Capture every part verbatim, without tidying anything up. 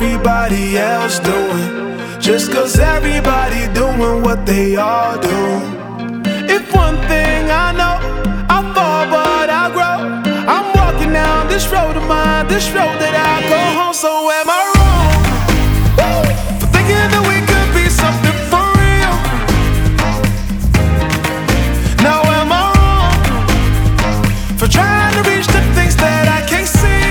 everybody else doing, just cause everybody doing what they all do. If one thing I know, I fall but I grow. I'm walking down this road of mine, this road that I go home. So am I wrong for thinking that we could be something for real? Now am I wrong for trying to reach the things that I can't see?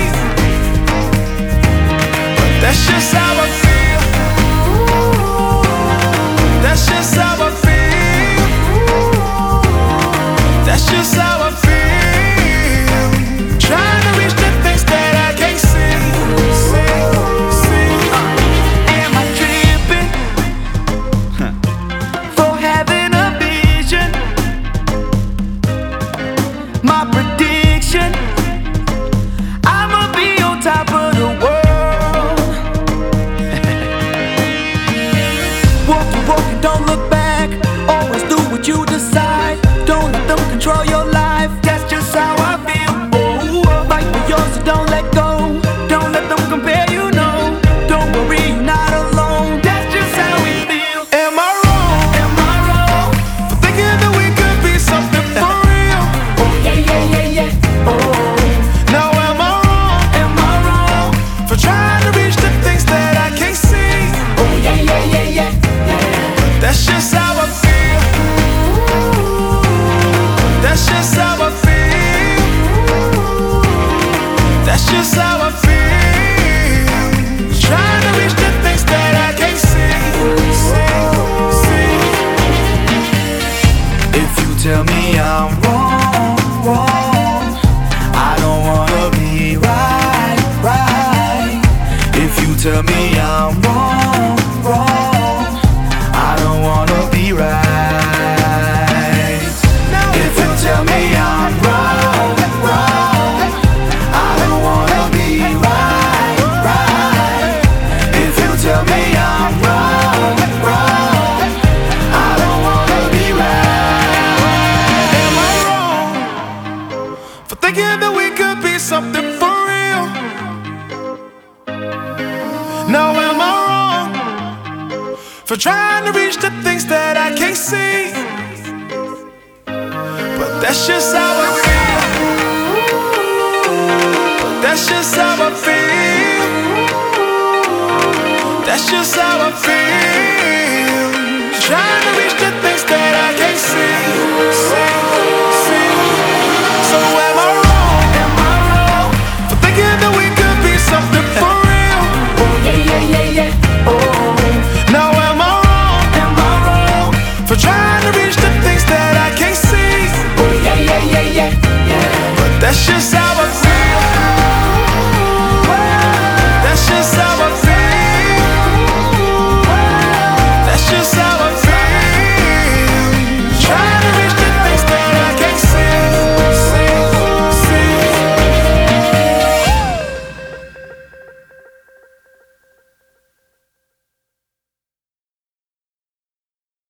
But that's just how I feel. That's just how I feel. That's just how I feel. Trying to reach the things that I can't see. See, see. Am I tripping for having a vision? My prediction, I'ma be on top of the world. Walking, walking, don't look back. Always do what you decide. Don't let them control your life. That's just how I feel. Oh, fight for yours, so don't let go. Don't let them compare you, no. Don't worry, you're not alone. That's just how we feel. Am I wrong? Am I wrong? For thinking that we could be something for real? Oh yeah, yeah, yeah, yeah. Oh, Now am I wrong am I wrong? for trying to reach the things that I can't see? Oh yeah, yeah, yeah, yeah, yeah. That's just how I feel. That's just how I feel. That's just how I feel. Trying to reach the things that I can't see. See, see. If you tell me I'm wrong, wrong, I don't wanna be right, right. If you tell me I'm wrong, wrong, I don't wanna be right. If you tell me I'm wrong, wrong, I don't wanna be right, right. If you tell me I'm wrong, wrong, I don't wanna be right. Am I wrong for thinking that we could be something for real? Now am I wrong for trying to reach the things that I can't see? But that's just how I feel. But that's just how I feel. That's just how I feel.